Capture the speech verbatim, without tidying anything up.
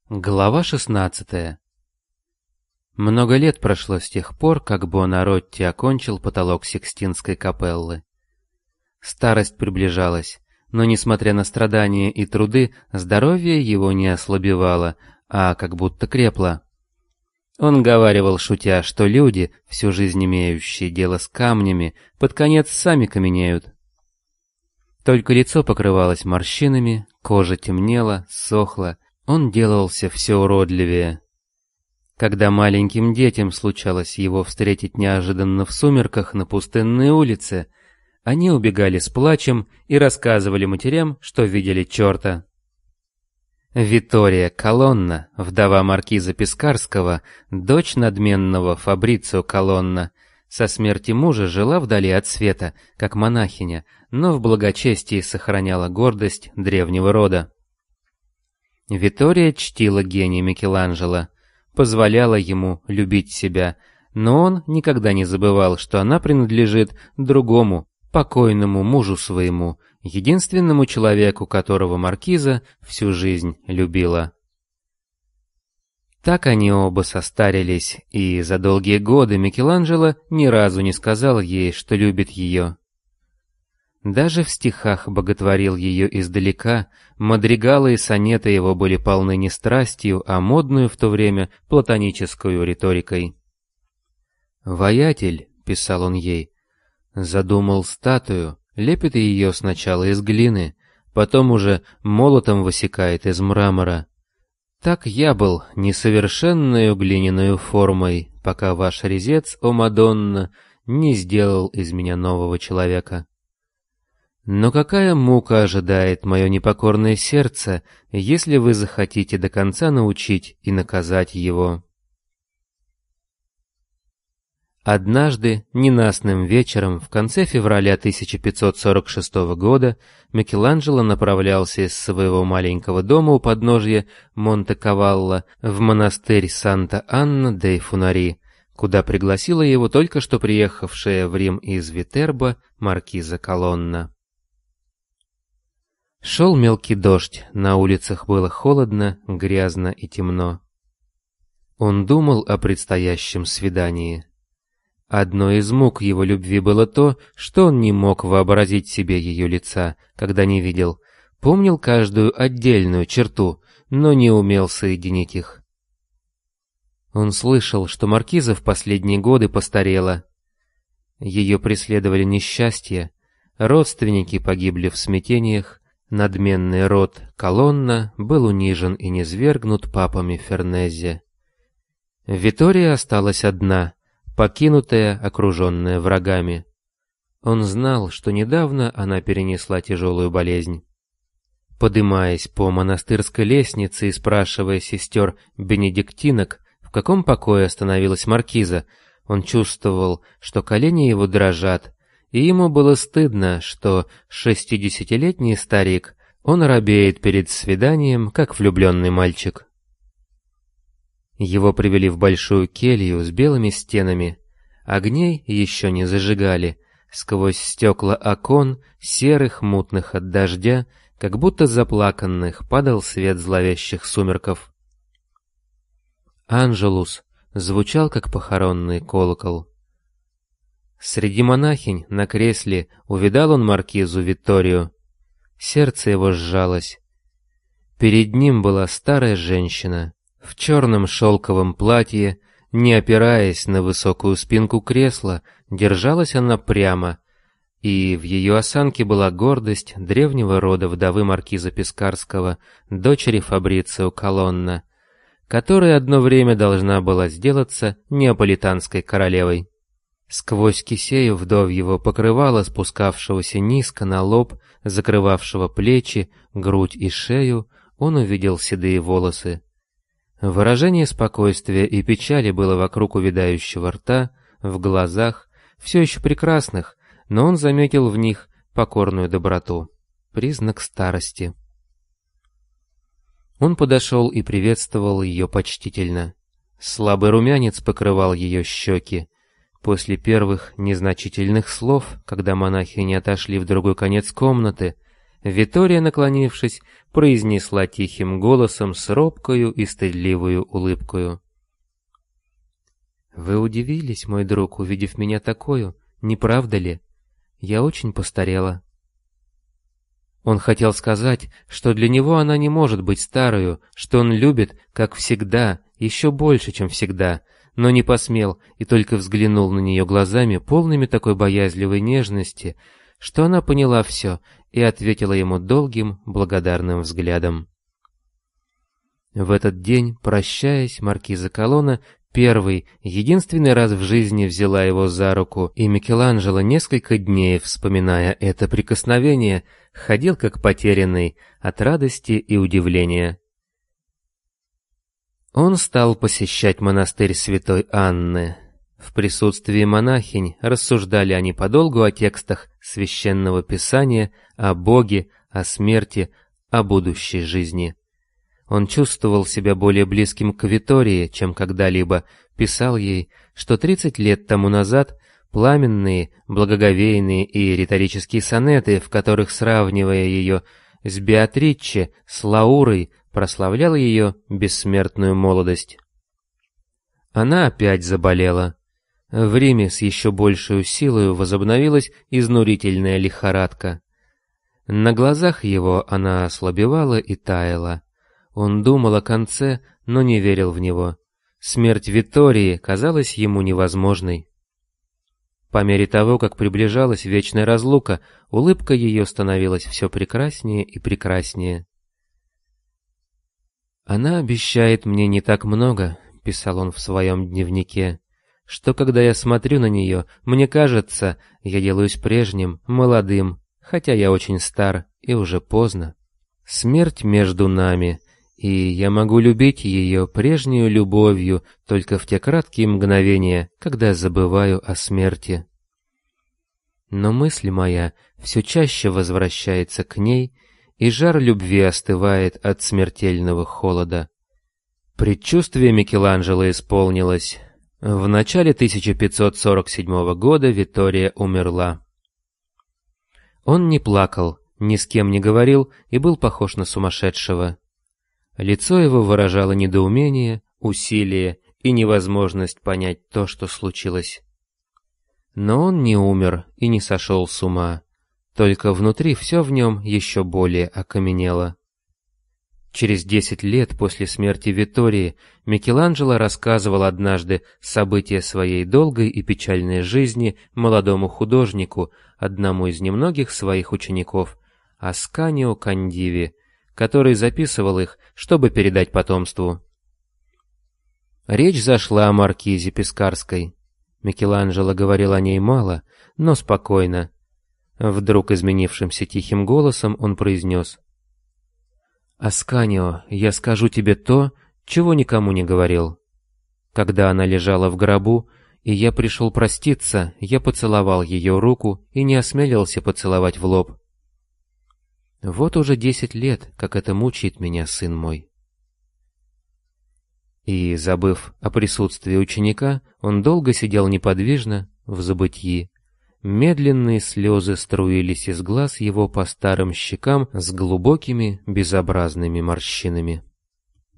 Глава шестнадцатая. Много лет прошло с тех пор, как Буонаротти окончил потолок Сикстинской капеллы. Старость приближалась, но, несмотря на страдания и труды, здоровье его не ослабевало, а как будто крепло. Он говаривал, шутя, что люди, всю жизнь имеющие дело с камнями, под конец сами каменеют. Только лицо покрывалось морщинами, кожа темнела, сохла, он делался все уродливее. Когда маленьким детям случалось его встретить неожиданно в сумерках на пустынной улице, они убегали с плачем и рассказывали матерям, что видели черта. Виттория Колонна, вдова маркиза Пескарского, дочь надменного Фабрицио Колонна, со смерти мужа жила вдали от света, как монахиня, но в благочестии сохраняла гордость древнего рода. Виттория чтила гения Микеланджело, позволяла ему любить себя, но он никогда не забывал, что она принадлежит другому, покойному мужу своему, единственному человеку, которого маркиза всю жизнь любила. Так они оба состарились, и за долгие годы Микеланджело ни разу не сказал ей, что любит ее. Даже в стихах боготворил ее издалека, мадригалы и сонеты его были полны не страстью, а модную в то время платоническую риторикой. «Воятель», — писал он ей, — задумал статую, лепит ее сначала из глины, потом уже молотом высекает из мрамора. Так я был несовершенною глиняную формой, пока ваш резец, о Мадонна, не сделал из меня нового человека. Но какая мука ожидает мое непокорное сердце, если вы захотите до конца научить и наказать его». Однажды, ненастным вечером, в конце февраля тысяча пятьсот сорок шестого года, Микеланджело направлялся из своего маленького дома у подножья Монте-Кавалло в монастырь Санта-Анна-дей-Фунари, куда пригласила его только что приехавшая в Рим из Витербо маркиза Колонна. Шел мелкий дождь, на улицах было холодно, грязно и темно. Он думал о предстоящем свидании. Одной из мук его любви было то, что он не мог вообразить себе ее лица, когда не видел, помнил каждую отдельную черту, но не умел соединить их. Он слышал, что маркиза в последние годы постарела. Ее преследовали несчастья, родственники погибли в смятениях, надменный род Колонна был унижен и низвергнут папами Фернезе. Виттория осталась одна, покинутая, окруженная врагами. Он знал, что недавно она перенесла тяжелую болезнь. Подымаясь по монастырской лестнице и спрашивая сестер бенедиктинок, в каком покое остановилась маркиза, он чувствовал, что колени его дрожат, и ему было стыдно, что шестидесятилетний старик, он робеет перед свиданием, как влюбленный мальчик. Его привели в большую келью с белыми стенами. Огней еще не зажигали. Сквозь стекла окон, серых, мутных от дождя, как будто заплаканных, падал свет зловещих сумерков. «Анжелус» звучал, как похоронный колокол. Среди монахинь на кресле увидал он маркизу Витторию. Сердце его сжалось. Перед ним была старая женщина в черном шелковом платье, не опираясь на высокую спинку кресла, держалась она прямо, и в ее осанке была гордость древнего рода вдовы маркиза Пескарского, дочери Фабрицио Колонна, которая одно время должна была сделаться неаполитанской королевой. Сквозь кисею вдовьего покрывала, спускавшегося низко на лоб, закрывавшего плечи, грудь и шею, он увидел седые волосы. Выражение спокойствия и печали было вокруг увядающего рта, в глазах, все еще прекрасных, но он заметил в них покорную доброту, признак старости. Он подошел и приветствовал ее почтительно. Слабый румянец покрывал ее щеки. После первых незначительных слов, когда монахини отошли в другой конец комнаты, Витория, наклонившись, произнесла тихим голосом с робкою и стыдливую улыбкою: «Вы удивились, мой друг, увидев меня такою, не правда ли? Я очень постарела». Он хотел сказать, что для него она не может быть старою, что он любит, как всегда, еще больше, чем всегда, но не посмел и только взглянул на нее глазами, полными такой боязливой нежности, что она поняла все и ответила ему долгим, благодарным взглядом. В этот день, прощаясь, маркиза Колонна первый, единственный раз в жизни взяла его за руку, и Микеланджело несколько дней, вспоминая это прикосновение, ходил как потерянный от радости и удивления. Он стал посещать монастырь святой Анны. В присутствии монахинь рассуждали они подолгу о текстах священного писания, о Боге, о смерти, о будущей жизни. Он чувствовал себя более близким к Витории, чем когда-либо, писал ей, что тридцать лет тому назад пламенные, благоговейные и риторические сонеты, в которых, сравнивая ее с Беатриче, с Лаурой, прославлял ее бессмертную молодость. Она опять заболела. В Риме с еще большей силой возобновилась изнурительная лихорадка. На глазах его она ослабевала и таяла. Он думал о конце, но не верил в него. Смерть Витории казалась ему невозможной. По мере того, как приближалась вечная разлука, улыбка ее становилась все прекраснее и прекраснее. «Она обещает мне не так много», — писал он в своем дневнике, «что когда я смотрю на нее, мне кажется, я делаюсь прежним, молодым, хотя я очень стар и уже поздно. Смерть между нами, и я могу любить ее прежнюю любовью только в те краткие мгновения, когда забываю о смерти. Но мысль моя все чаще возвращается к ней, и жар любви остывает от смертельного холода». Предчувствие Микеланджело исполнилось. В начале тысяча пятьсот сорок седьмого года Витория умерла. Он не плакал, ни с кем не говорил и был похож на сумасшедшего. Лицо его выражало недоумение, усилие и невозможность понять то, что случилось. Но он не умер и не сошел с ума, только внутри все в нем еще более окаменело. Через десять лет после смерти Витории Микеланджело рассказывал однажды события своей долгой и печальной жизни молодому художнику, одному из немногих своих учеников, Асканио Кандиви, который записывал их, чтобы передать потомству. Речь зашла о маркизе Пескарской. Микеланджело говорил о ней мало, но спокойно. Вдруг изменившимся тихим голосом он произнес: «Асканио, я скажу тебе то, чего никому не говорил. Когда она лежала в гробу, и я пришел проститься, я поцеловал ее руку и не осмелился поцеловать в лоб. Вот уже десять лет, как это мучает меня, сын мой». И, забыв о присутствии ученика, он долго сидел неподвижно, в забытьи. Медленные слезы струились из глаз его по старым щекам с глубокими безобразными морщинами.